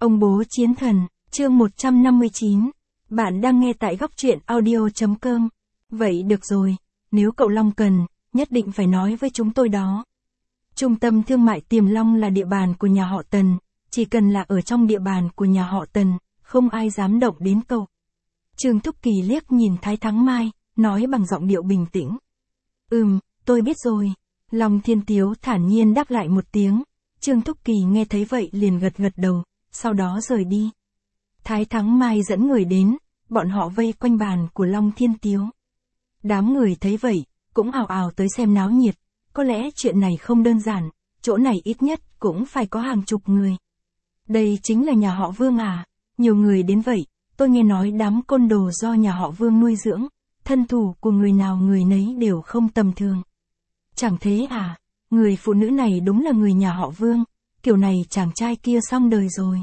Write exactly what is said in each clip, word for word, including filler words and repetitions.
Ông bố chiến thần, chương một trăm năm mươi chín. Bạn đang nghe tại góc truyện audio chấm com. Vậy được rồi, nếu cậu Long cần, nhất định phải nói với chúng tôi đó. Trung tâm thương mại Tiềm Long là địa bàn của nhà họ Tần, chỉ cần là ở trong địa bàn của nhà họ Tần, không ai dám động đến cậu. Trương Thúc Kỳ liếc nhìn Thái Thắng Mai, nói bằng giọng điệu bình tĩnh. Ừm, tôi biết rồi. Long Thiên Tiếu thản nhiên đáp lại một tiếng. Trương Thúc Kỳ nghe thấy vậy liền gật gật đầu, sau đó rời đi. Thái Thắng Mai dẫn người đến, bọn họ vây quanh bàn của Long Thiên Tiếu. Đám người thấy vậy, cũng ào ào tới xem náo nhiệt, có lẽ chuyện này không đơn giản, chỗ này ít nhất cũng phải có hàng chục người. Đây chính là nhà họ Vương à, nhiều người đến vậy, tôi nghe nói đám côn đồ do nhà họ Vương nuôi dưỡng, thân thủ của người nào người nấy đều không tầm thường. Chẳng thế à, người phụ nữ này đúng là người nhà họ Vương, kiểu này chàng trai kia xong đời rồi.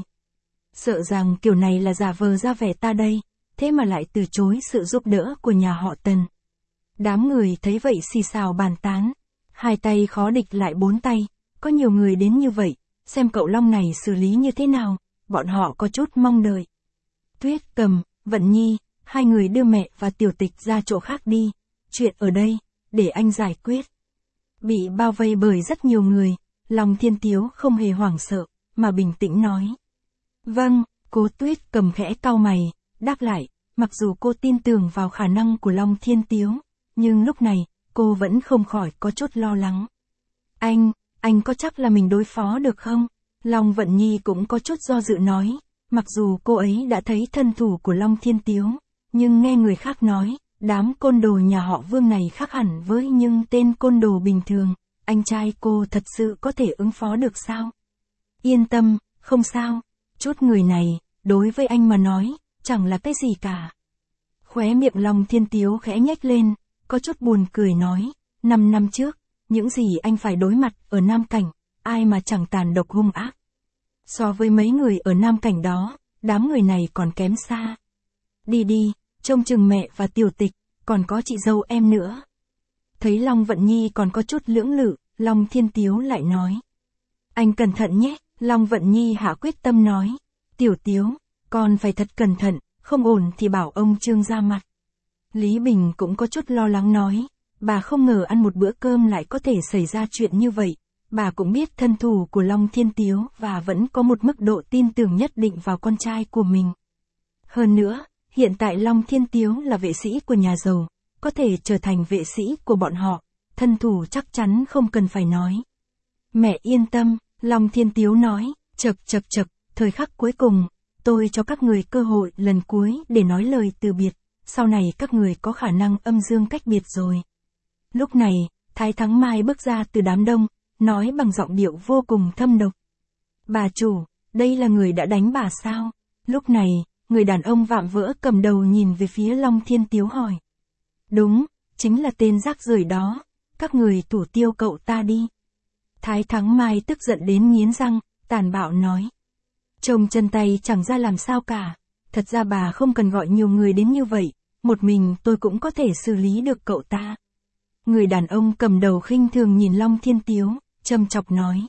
Sợ rằng kiểu này là giả vờ ra vẻ ta đây, thế mà lại từ chối sự giúp đỡ của nhà họ Tần. Đám người thấy vậy xì xào bàn tán, hai tay khó địch lại bốn tay, có nhiều người đến như vậy, xem cậu Long này xử lý như thế nào, bọn họ có chút mong đợi. Tuyết Cầm, Vận Nhi, hai người đưa mẹ và Tiểu Tịch ra chỗ khác đi, chuyện ở đây, để anh giải quyết. Bị bao vây bởi rất nhiều người, Long Thiên Tiếu không hề hoảng sợ, mà bình tĩnh nói. Vâng, cô Tuyết Cầm khẽ cau mày, đáp lại, mặc dù cô tin tưởng vào khả năng của Long Thiên Tiếu, nhưng lúc này, cô vẫn không khỏi có chút lo lắng. Anh, anh có chắc là mình đối phó được không? Long Vận Nhi cũng có chút do dự nói, mặc dù cô ấy đã thấy thân thủ của Long Thiên Tiếu, nhưng nghe người khác nói, đám côn đồ nhà họ Vương này khác hẳn với những tên côn đồ bình thường, anh trai cô thật sự có thể ứng phó được sao? Yên tâm, không sao, chút người này, đối với anh mà nói, chẳng là cái gì cả. Khóe miệng Long Thiên Tiếu khẽ nhếch lên, có chút buồn cười nói, năm năm trước, những gì anh phải đối mặt ở Nam Cảnh, ai mà chẳng tàn độc hung ác. So với mấy người ở Nam Cảnh đó, đám người này còn kém xa. Đi đi, trông chừng mẹ và Tiểu Tịch, còn có chị dâu em nữa. Thấy Long Vận Nhi còn có chút lưỡng lự, Long Thiên Tiếu lại nói. Anh cẩn thận nhé, Long Vận Nhi hạ quyết tâm nói. Tiểu Tiếu, con phải thật cẩn thận, không ổn thì bảo ông Trương ra mặt. Lý Bình cũng có chút lo lắng nói, bà không ngờ ăn một bữa cơm lại có thể xảy ra chuyện như vậy. Bà cũng biết thân thủ của Long Thiên Tiếu và vẫn có một mức độ tin tưởng nhất định vào con trai của mình. Hơn nữa, hiện tại Long Thiên Tiếu là vệ sĩ của nhà giàu, có thể trở thành vệ sĩ của bọn họ, thân thủ chắc chắn không cần phải nói. Mẹ yên tâm, Long Thiên Tiếu nói, chậc chậc chậc, thời khắc cuối cùng, tôi cho các người cơ hội lần cuối để nói lời từ biệt, sau này các người có khả năng âm dương cách biệt rồi. Lúc này, Thái Thắng Mai bước ra từ đám đông, nói bằng giọng điệu vô cùng thâm độc. Bà chủ, đây là người đã đánh bà sao? Lúc này, người đàn ông vạm vỡ cầm đầu nhìn về phía Long Thiên Tiếu hỏi. Đúng, chính là tên rác rưởi đó, các người thủ tiêu cậu ta đi. Thái Thắng Mai tức giận đến nghiến răng, tàn bạo nói. Trông chân tay chẳng ra làm sao cả, thật ra bà không cần gọi nhiều người đến như vậy, một mình tôi cũng có thể xử lý được cậu ta. Người đàn ông cầm đầu khinh thường nhìn Long Thiên Tiếu, châm chọc nói.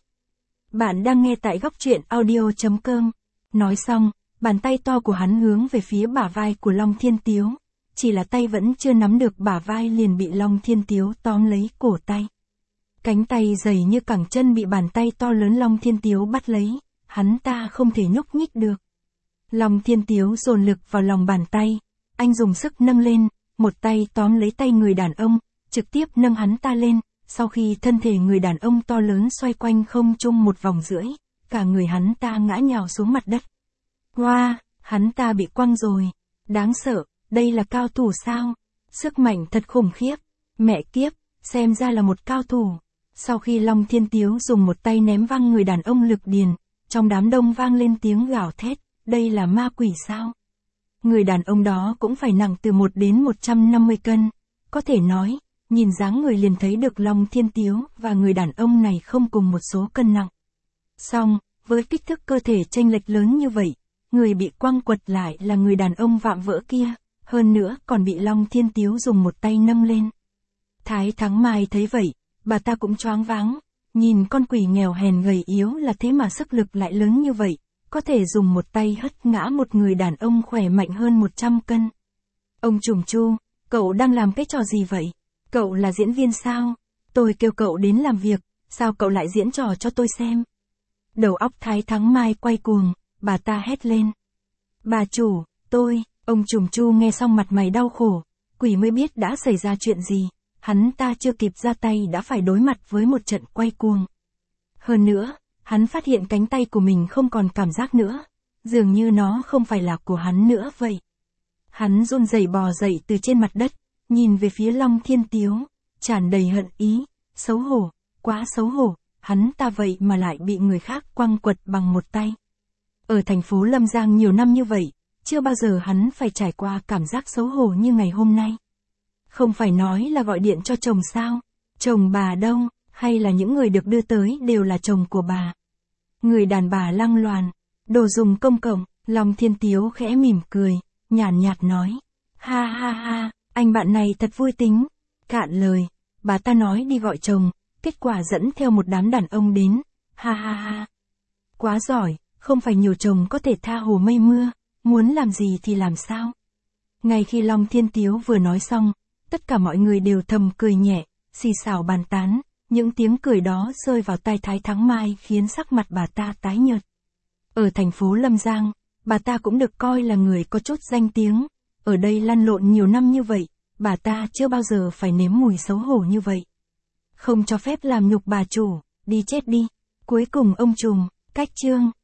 Bạn đang nghe tại góc truyện audio chấm com. Nói xong, bàn tay to của hắn hướng về phía bả vai của Long Thiên Tiếu. Chỉ là tay vẫn chưa nắm được bả vai liền bị Long Thiên Tiếu tóm lấy cổ tay. Cánh tay dày như cẳng chân bị bàn tay to lớn Long Thiên Tiếu bắt lấy, hắn ta không thể nhúc nhích được. Long Thiên Tiếu dồn lực vào lòng bàn tay, anh dùng sức nâng lên, một tay tóm lấy tay người đàn ông, trực tiếp nâng hắn ta lên, sau khi thân thể người đàn ông to lớn xoay quanh không trung một vòng rưỡi, cả người hắn ta ngã nhào xuống mặt đất. Wow, hắn ta bị quăng rồi, đáng sợ, đây là cao thủ sao? Sức mạnh thật khủng khiếp, mẹ kiếp, xem ra là một cao thủ. Sau khi Long Thiên Tiếu dùng một tay ném văng người đàn ông Lực Điền, trong đám đông vang lên tiếng gào thét, đây là ma quỷ sao? Người đàn ông đó cũng phải nặng từ một đến một trăm năm mươi cân, có thể nói, nhìn dáng người liền thấy được Long Thiên Tiếu và người đàn ông này không cùng một số cân nặng. Song, với kích thước cơ thể chênh lệch lớn như vậy, người bị quăng quật lại là người đàn ông vạm vỡ kia, hơn nữa còn bị Long Thiên Tiếu dùng một tay nâng lên. Thái Thắng Mai thấy vậy, bà ta cũng choáng váng, nhìn con quỷ nghèo hèn gầy yếu là thế mà sức lực lại lớn như vậy, có thể dùng một tay hất ngã một người đàn ông khỏe mạnh hơn một trăm cân. Ông trùm Chu, cậu đang làm cái trò gì vậy? Cậu là diễn viên sao? Tôi kêu cậu đến làm việc, sao cậu lại diễn trò cho tôi xem? Đầu óc Thái Thắng Mai quay cuồng, bà ta hét lên. Bà chủ, tôi, ông trùm Chu nghe xong mặt mày đau khổ, quỷ mới biết đã xảy ra chuyện gì, hắn ta chưa kịp ra tay đã phải đối mặt với một trận quay cuồng. Hơn nữa, hắn phát hiện cánh tay của mình không còn cảm giác nữa, dường như nó không phải là của hắn nữa vậy. Hắn run rẩy bò dậy từ trên mặt đất, nhìn về phía Long Thiên Tiếu, tràn đầy hận ý, xấu hổ, quá xấu hổ, hắn ta vậy mà lại bị người khác quăng quật bằng một tay. Ở thành phố Lâm Giang nhiều năm như vậy, chưa bao giờ hắn phải trải qua cảm giác xấu hổ như ngày hôm nay. Không phải nói là gọi điện cho chồng sao? Chồng bà đâu, hay là những người được đưa tới đều là chồng của bà? Người đàn bà lăng loàn, đồ dùng công cộng, Long Thiên Tiếu khẽ mỉm cười, nhàn nhạt nói. Ha ha ha, anh bạn này thật vui tính. Cạn lời, bà ta nói đi gọi chồng, kết quả dẫn theo một đám đàn ông đến. Ha ha ha. Quá giỏi, không phải nhiều chồng có thể tha hồ mây mưa, muốn làm gì thì làm sao. Ngay khi Long Thiên Tiếu vừa nói xong, tất cả mọi người đều thầm cười nhẹ, xì xào bàn tán, những tiếng cười đó rơi vào tai Thái Thắng Mai khiến sắc mặt bà ta tái nhợt. Ở thành phố Lâm Giang, bà ta cũng được coi là người có chút danh tiếng, ở đây lăn lộn nhiều năm như vậy, bà ta chưa bao giờ phải nếm mùi xấu hổ như vậy. Không cho phép làm nhục bà chủ, đi chết đi. Cuối cùng ông trùm, cách chương.